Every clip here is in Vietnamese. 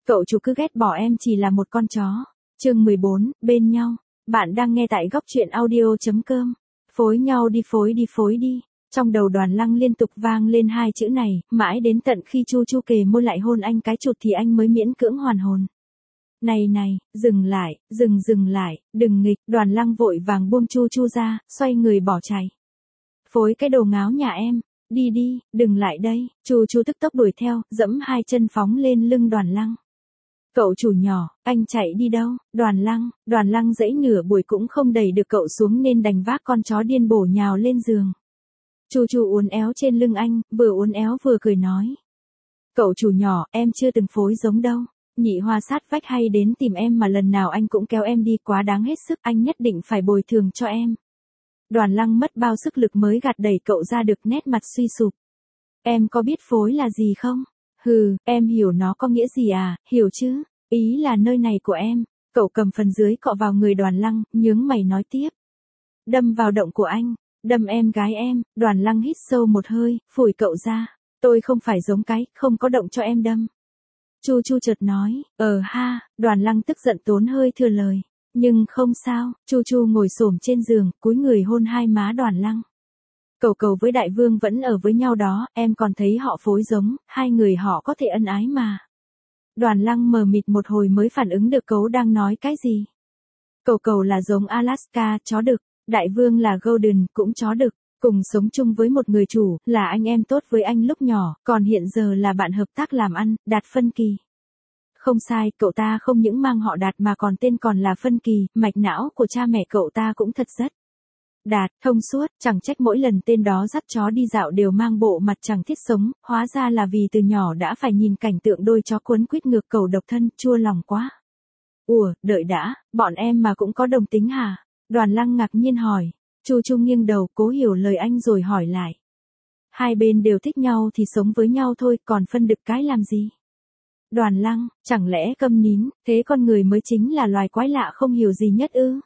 Cậu chủ cứ ghét bỏ em chỉ là một con chó. Chương 14, bên nhau. Bạn đang nghe tại góc truyện audio.com. Phối nhau đi, phối đi, phối đi. Trong đầu Đoàn Lăng liên tục vang lên hai chữ này, mãi đến tận khi Chu Chu kề môi lại hôn anh cái chụt thì anh mới miễn cưỡng hoàn hồn. Này, dừng lại, dừng lại, đừng nghịch. Đoàn Lăng vội vàng buông Chu Chu ra, xoay người bỏ chạy. Phối cái đồ ngáo nhà em, đi, đừng lại đây. Chu Chu tức tốc đuổi theo, giẫm hai chân phóng lên lưng Đoàn Lăng. Cậu chủ nhỏ, anh chạy đi đâu? Đoàn Lăng dãy nửa buổi cũng không đẩy được cậu xuống nên đành vác con chó điên bổ nhào lên giường. Chu Chu uốn éo trên lưng anh, vừa uốn éo vừa cười nói. Cậu chủ nhỏ, em chưa từng phối giống đâu. Nhị Hoa sát vách hay đến tìm em mà lần nào anh cũng kéo em đi, quá đáng hết sức, anh nhất định phải bồi thường cho em. Đoàn Lăng mất bao sức lực mới gạt đẩy cậu ra được, nét mặt suy sụp. Em có biết phối là gì không? Hừ, em hiểu nó có nghĩa gì à, hiểu chứ? Ý là nơi này của em. Cậu cầm phần dưới cọ vào người Đoàn Lăng, nhướng mày nói tiếp. Đâm vào động của anh, đâm em gái em. Đoàn Lăng hít sâu một hơi, phủi cậu ra. Tôi không phải giống cái, không có động cho em đâm. Chu Chu chợt nói, ha. Đoàn Lăng tức giận tốn hơi thừa lời. Nhưng không sao. Chu Chu ngồi xổm trên giường, cúi người hôn hai má Đoàn Lăng. Cầu với Đại Vương vẫn ở với nhau đó, em còn thấy họ phối giống, hai người họ có thể ân ái mà. Đoàn Lăng mờ mịt một hồi mới phản ứng được cậu đang nói cái gì. Cầu là giống Alaska, chó đực. Đại Vương là Golden, cũng chó đực. Cùng sống chung với một người chủ, là anh em tốt với anh lúc nhỏ, còn hiện giờ là bạn hợp tác làm ăn, Đạt Phân Kỳ. Không sai, cậu ta không những mang họ Đạt mà còn tên còn là Phân Kỳ, mạch não của cha mẹ cậu ta cũng thật rất Đạt, thông suốt, chẳng trách mỗi lần tên đó dắt chó đi dạo đều mang bộ mặt chẳng thiết sống, hóa ra là vì từ nhỏ đã phải nhìn cảnh tượng đôi chó cuốn quýt ngược cầu độc thân, chua lòng quá. Ủa, đợi đã, bọn em mà cũng có đồng tính hả? Đoàn Lăng ngạc nhiên hỏi. Chu Chu nghiêng đầu cố hiểu lời anh rồi hỏi lại. Hai bên đều thích nhau thì sống với nhau thôi, còn phân đực cái làm gì? Đoàn Lăng, chẳng lẽ câm nín, thế con người mới chính là loài quái lạ không hiểu gì nhất ư?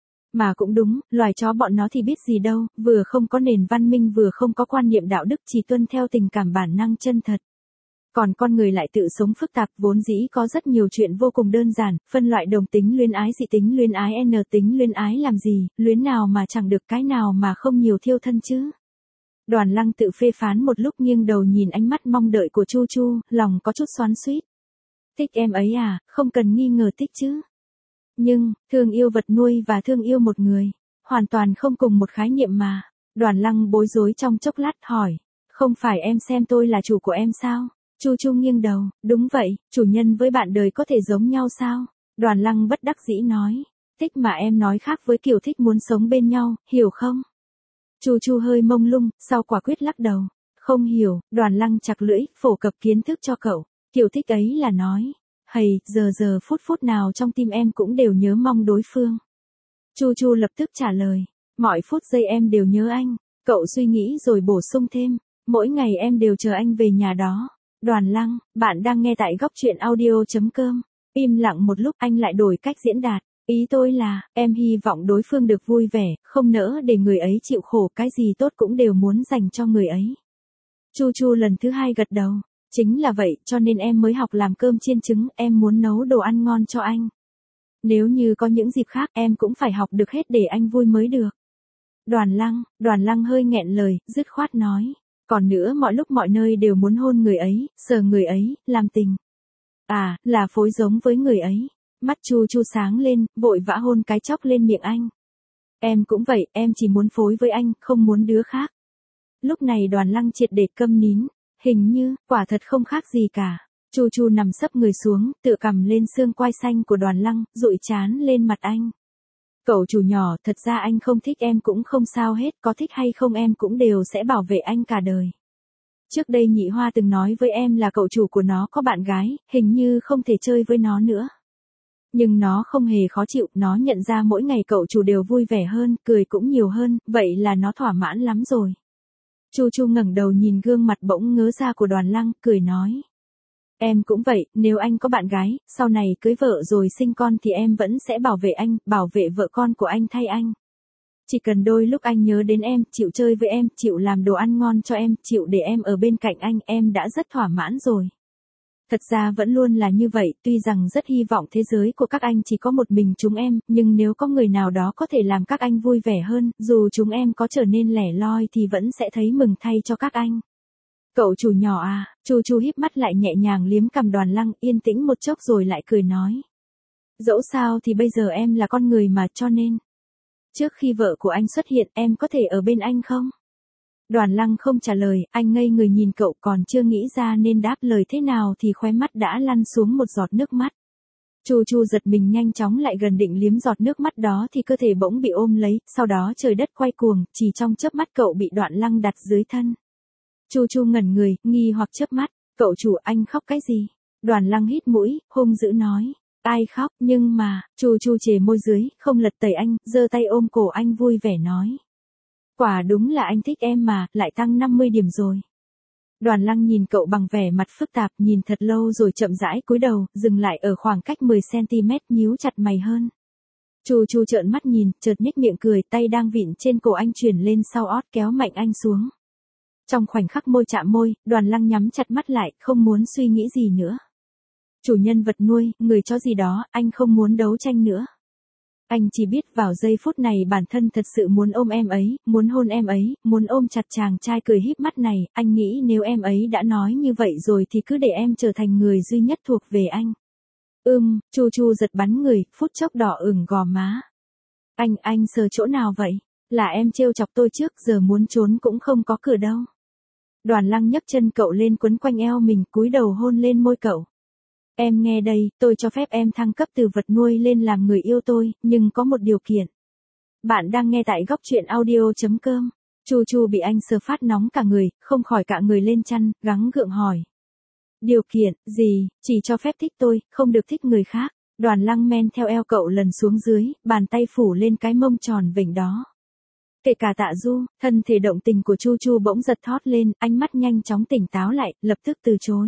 Mà cũng đúng, loài chó bọn nó thì biết gì đâu, vừa không có nền văn minh vừa không có quan niệm đạo đức, chỉ tuân theo tình cảm bản năng chân thật. Còn con người lại tự sống phức tạp, vốn dĩ có rất nhiều chuyện vô cùng đơn giản, phân loại đồng tính luyến ái, dị tính luyến ái, n tính luyến ái làm gì, luyến nào mà chẳng được, cái nào mà không nhiều thiêu thân chứ. Đoàn Lăng tự phê phán một lúc, nghiêng đầu nhìn ánh mắt mong đợi của Chu Chu, lòng có chút xoắn xuýt. Thích em ấy à, không cần nghi ngờ thích chứ. Nhưng, thương yêu vật nuôi và thương yêu một người, hoàn toàn không cùng một khái niệm mà. Đoàn Lăng bối rối trong chốc lát hỏi, không phải em xem tôi là chủ của em sao? Chu Chu nghiêng đầu, đúng vậy, chủ nhân với bạn đời có thể giống nhau sao? Đoàn Lăng bất đắc dĩ nói, thích mà em nói khác với kiểu thích muốn sống bên nhau, hiểu không? Chu Chu hơi mông lung, sau quả quyết lắc đầu, không hiểu. Đoàn Lăng chặt lưỡi, phổ cập kiến thức cho cậu, kiểu thích ấy là nói. Hầy, giờ phút nào trong tim em cũng đều nhớ mong đối phương. Chu Chu lập tức trả lời, mọi phút giây em đều nhớ anh. Cậu suy nghĩ rồi bổ sung thêm, mỗi ngày em đều chờ anh về nhà đó. Đoàn Lăng, bạn đang nghe tại góc truyện audio.com. Im lặng một lúc anh lại đổi cách diễn đạt. Ý tôi là, em hy vọng đối phương được vui vẻ, không nỡ để người ấy chịu khổ, cái gì tốt cũng đều muốn dành cho người ấy. Chu Chu lần thứ hai gật đầu. Chính là vậy, cho nên em mới học làm cơm chiên trứng, em muốn nấu đồ ăn ngon cho anh. Nếu như có những dịp khác, em cũng phải học được hết để anh vui mới được. Đoàn Lăng hơi nghẹn lời, dứt khoát nói. Còn nữa, mọi lúc mọi nơi đều muốn hôn người ấy, sờ người ấy, làm tình. À, là phối giống với người ấy. Mắt Chu Chu sáng lên, vội vã hôn cái chóc lên miệng anh. Em cũng vậy, em chỉ muốn phối với anh, không muốn đứa khác. Lúc này Đoàn Lăng triệt để câm nín. Hình như, quả thật không khác gì cả. Chu Chu nằm sấp người xuống, tựa cằm lên xương quai xanh của Đoàn Lăng, dụi trán lên mặt anh. Cậu chủ nhỏ, thật ra anh không thích em cũng không sao hết, có thích hay không em cũng đều sẽ bảo vệ anh cả đời. Trước đây Nhị Hoa từng nói với em là cậu chủ của nó có bạn gái, hình như không thể chơi với nó nữa. Nhưng nó không hề khó chịu, nó nhận ra mỗi ngày cậu chủ đều vui vẻ hơn, cười cũng nhiều hơn, vậy là nó thỏa mãn lắm rồi. Chu Chu ngẩng đầu nhìn gương mặt bỗng ngớ ra của Đoàn Lăng, cười nói. Em cũng vậy, nếu anh có bạn gái, sau này cưới vợ rồi sinh con thì em vẫn sẽ bảo vệ anh, bảo vệ vợ con của anh thay anh. Chỉ cần đôi lúc anh nhớ đến em, chịu chơi với em, chịu làm đồ ăn ngon cho em, chịu để em ở bên cạnh anh, em đã rất thỏa mãn rồi. Thật ra vẫn luôn là như vậy, tuy rằng rất hy vọng thế giới của các anh chỉ có một mình chúng em, nhưng nếu có người nào đó có thể làm các anh vui vẻ hơn, dù chúng em có trở nên lẻ loi thì vẫn sẽ thấy mừng thay cho các anh. Cậu chủ nhỏ à, Chu Chu híp mắt lại nhẹ nhàng liếm cằm Đoàn Lăng, yên tĩnh một chốc rồi lại cười nói. Dẫu sao thì bây giờ em là con người mà, cho nên. Trước khi vợ của anh xuất hiện, em có thể ở bên anh không? Đoàn Lăng không trả lời, anh ngây người nhìn cậu, còn chưa nghĩ ra nên đáp lời thế nào thì khóe mắt đã lăn xuống một giọt nước mắt. Chu Chu giật mình nhanh chóng lại gần định liếm giọt nước mắt đó thì cơ thể bỗng bị ôm lấy, sau đó trời đất quay cuồng, chỉ trong chớp mắt cậu bị Đoạn Lăng đặt dưới thân. Chu Chu ngẩn người, nghi hoặc chớp mắt, cậu chủ, anh khóc cái gì? Đoàn Lăng hít mũi, hung dữ nói. Ai khóc, nhưng mà, Chu Chu chề môi dưới, không lật tẩy anh, giơ tay ôm cổ anh vui vẻ nói. Quả đúng là anh thích em mà, lại tăng 50 điểm rồi. Đoàn Lăng nhìn cậu bằng vẻ mặt phức tạp, nhìn thật lâu rồi chậm rãi cúi đầu, dừng lại ở khoảng cách 10cm, nhíu chặt mày hơn. Chu Chu trợn mắt nhìn, chợt nhếch miệng cười, tay đang vịn trên cổ anh chuyển lên sau ót kéo mạnh anh xuống. Trong khoảnh khắc môi chạm môi, Đoàn Lăng nhắm chặt mắt lại, không muốn suy nghĩ gì nữa. Chủ nhân vật nuôi, người chó gì đó, anh không muốn đấu tranh nữa. Anh chỉ biết vào giây phút này bản thân thật sự muốn ôm em ấy, muốn hôn em ấy, muốn ôm chặt chàng trai cười híp mắt này, anh nghĩ nếu em ấy đã nói như vậy rồi thì cứ để em trở thành người duy nhất thuộc về anh. Chu Chu giật bắn người, phút chốc đỏ ửng gò má. Anh sờ chỗ nào vậy? Là em trêu chọc tôi trước, giờ muốn trốn cũng không có cửa đâu. Đoàn Lăng nhấc chân cậu lên quấn quanh eo mình, cúi đầu hôn lên môi cậu. Em nghe đây, tôi cho phép em thăng cấp từ vật nuôi lên làm người yêu tôi, nhưng có một điều kiện. Bạn đang nghe tại góc truyện audio.com. Chu Chu bị anh sờ phát nóng cả người, không khỏi cạ người lên chăn, gắng gượng hỏi. Điều kiện, gì, chỉ cho phép thích tôi, không được thích người khác. Đoàn Lăng men theo eo cậu lần xuống dưới, bàn tay phủ lên cái mông tròn vểnh đó. Kể cả Tạ Du, thân thể động tình của Chu Chu bỗng giật thót lên, ánh mắt nhanh chóng tỉnh táo lại, lập tức từ chối.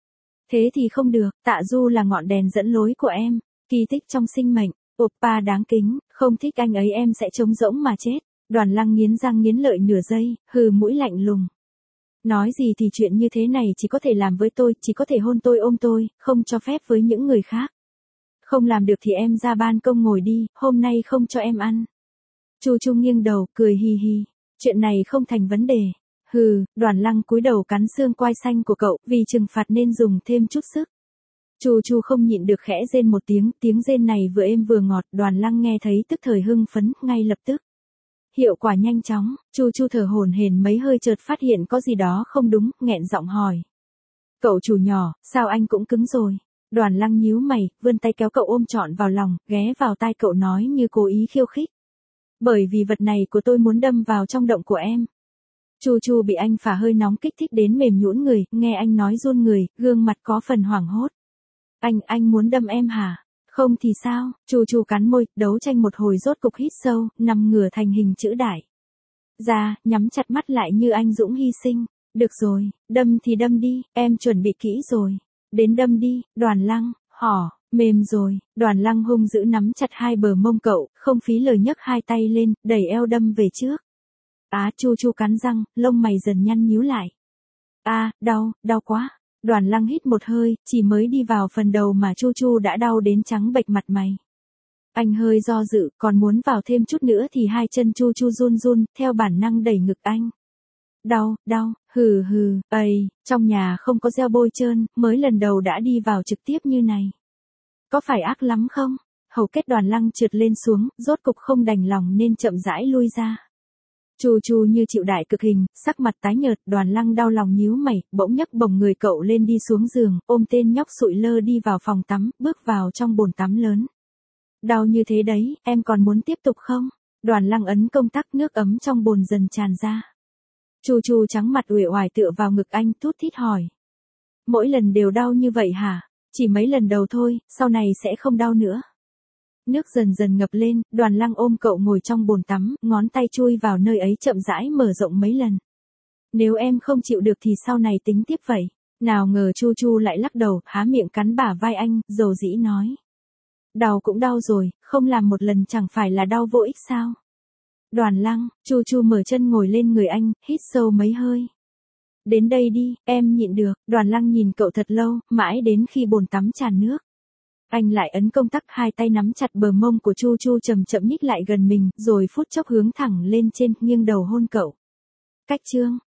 Thế thì không được, Tạ Du là ngọn đèn dẫn lối của em, kỳ tích trong sinh mệnh, oppa đáng kính, không thích anh ấy em sẽ trống rỗng mà chết. Đoàn Lăng nghiến răng nghiến lợi nửa giây, hừ mũi lạnh lùng. Nói gì thì chuyện như thế này chỉ có thể làm với tôi, chỉ có thể hôn tôi ôm tôi, không cho phép với những người khác. Không làm được thì em ra ban công ngồi đi, hôm nay không cho em ăn. Chu Chu nghiêng đầu, cười hì hì. Chuyện này không thành vấn đề. Đoàn Lăng cúi đầu cắn xương quai xanh của cậu, vì trừng phạt nên dùng thêm chút sức. Chu Chu không nhịn được khẽ rên một tiếng, tiếng rên này vừa êm vừa ngọt, Đoàn Lăng nghe thấy tức thời hưng phấn, ngay lập tức. Hiệu quả nhanh chóng, Chu Chu thở hổn hển mấy hơi chợt phát hiện có gì đó không đúng, nghẹn giọng hỏi. Cậu chủ nhỏ, sao anh cũng cứng rồi? Đoàn Lăng nhíu mày, vươn tay kéo cậu ôm trọn vào lòng, ghé vào tai cậu nói như cố ý khiêu khích. Bởi vì vật này của tôi muốn đâm vào trong động của em. Chu Chu bị anh phả hơi nóng kích thích đến mềm nhũn người, nghe anh nói run người, gương mặt có phần hoảng hốt. Anh muốn đâm em hả? Không thì sao? Chu Chu cắn môi, đấu tranh một hồi rốt cục hít sâu, nằm ngửa thành hình chữ đại. Ra, nhắm chặt mắt lại như anh dũng hy sinh. Được rồi, đâm thì đâm đi, em chuẩn bị kỹ rồi. Đến đâm đi, Đoàn Lăng, hỏ, mềm rồi. Đoàn Lăng hung dữ nắm chặt hai bờ mông cậu, không phí lời nhấc hai tay lên, đẩy eo đâm về trước. Chu Chu cắn răng, lông mày dần nhăn nhíu lại. Đau quá. Đoàn Lăng hít một hơi, chỉ mới đi vào phần đầu mà Chu Chu đã đau đến trắng bệch mặt mày. Anh hơi do dự, còn muốn vào thêm chút nữa thì hai chân Chu Chu run run, theo bản năng đẩy ngực anh. Đau, trong nhà không có gel bôi trơn, mới lần đầu đã đi vào trực tiếp như này. Có phải ác lắm không? Hầu kết Đoàn Lăng trượt lên xuống, rốt cục không đành lòng nên chậm rãi lui ra. Chu Chu như chịu đại cực hình, sắc mặt tái nhợt, Đoàn Lăng đau lòng nhíu mày, bỗng nhấc bổng người cậu lên đi xuống giường, ôm tên nhóc sụi lơ đi vào phòng tắm, bước vào trong bồn tắm lớn. Đau như thế đấy, em còn muốn tiếp tục không? Đoàn Lăng ấn công tắc, nước ấm trong bồn dần tràn ra. Chu Chu trắng mặt uể oải tựa vào ngực anh, thút thít hỏi. Mỗi lần đều đau như vậy hả? Chỉ mấy lần đầu thôi, sau này sẽ không đau nữa. Nước dần dần ngập lên, Đoàn Lăng ôm cậu ngồi trong bồn tắm, ngón tay chui vào nơi ấy chậm rãi mở rộng mấy lần. Nếu em không chịu được thì sau này tính tiếp vậy. Nào ngờ Chu Chu lại lắc đầu, há miệng cắn bả vai anh, dầu dĩ nói. Đau cũng đau rồi, không làm một lần chẳng phải là đau vô ích sao? Đoàn Lăng, Chu Chu mở chân ngồi lên người anh, hít sâu mấy hơi. Đến đây đi, em nhịn được. Đoàn Lăng nhìn cậu thật lâu, mãi đến khi bồn tắm tràn nước. Anh lại ấn công tắc, hai tay nắm chặt bờ mông của Chu Chu chậm chậm nhích lại gần mình, rồi phút chốc hướng thẳng lên trên, nghiêng đầu hôn cậu. Cách chương